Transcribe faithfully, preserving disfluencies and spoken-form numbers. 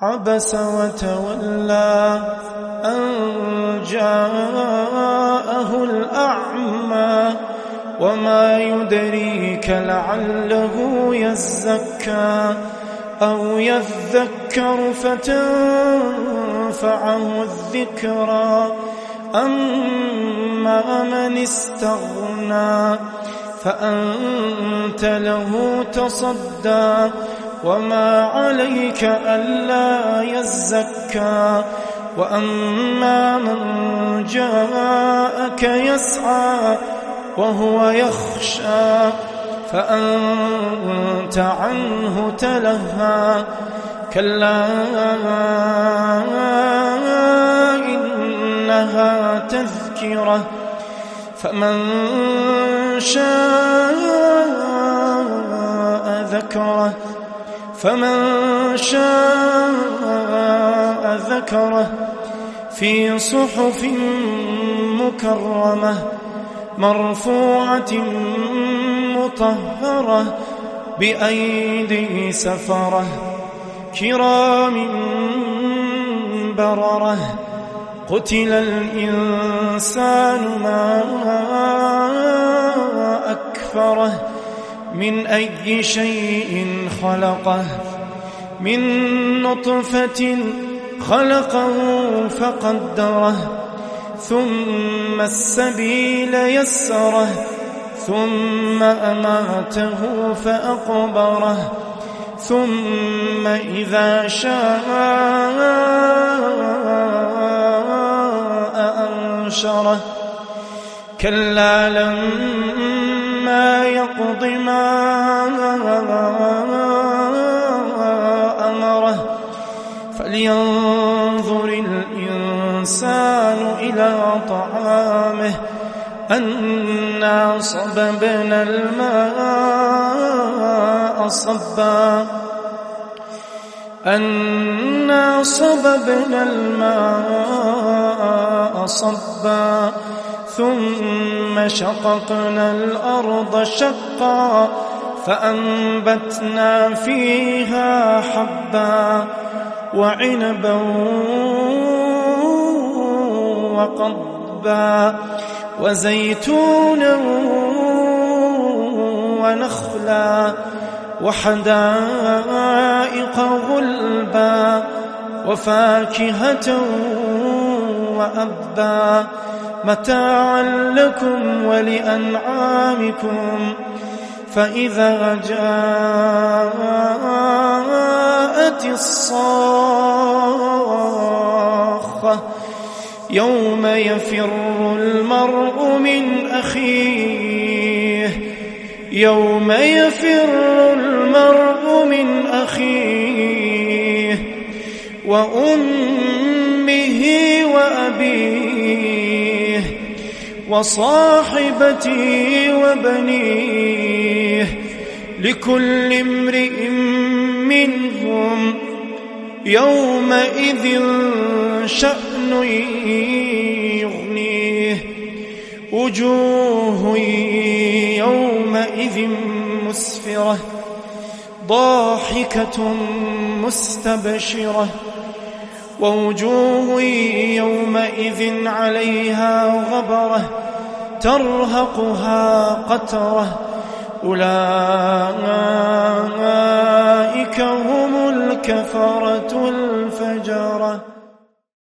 عبس وتولى أن جاءه الأعمى وما يدريك لعله يزكى أو يذكر فتنفعه الذكرى أما من استغنى فأنت له تصدى وما عليك ألا يزكى وأما من جاءك يسعى وهو يخشى فأنت عنه تلهى كلا إنها تذكرة فمن شاء ذكره فمن شاء ذكره في صحف مكرمة مرفوعة مطهرة بأيدي سفرة كرام بررة قتل الإنسان ما أكفره من أي شيء خلقه من نطفة خلقه فقدره ثم السبيل يسره ثم أماته فأقبره ثم إذا شاء أنشره كلا لما يقض ما أمره فلينظر الإنسان إلى طعامه أنا صببنا الماء صبا أنا صببنا الماء صبا ثم شققنا الأرض شقا فأنبتنا فيها حبا وعنبا وقضبا وزيتونا ونخلا وحدائق غلبا وفاكهة وأبا متاعا لكم ولأنعامكم فإذا جاءت الصاخة يوم يفر المرء من أخيه يوم يفر المرء من أخيه وأمه وأبيه وصاحبته وبنيه لكل امرئ منهم يومئذ شأن يغنيه وجوه يومئذ مسفرة ضاحكة مستبشرة ووجوه يومئذ عليها غبرة ترهقها قترة أولئك هم الكفرة الفجرة.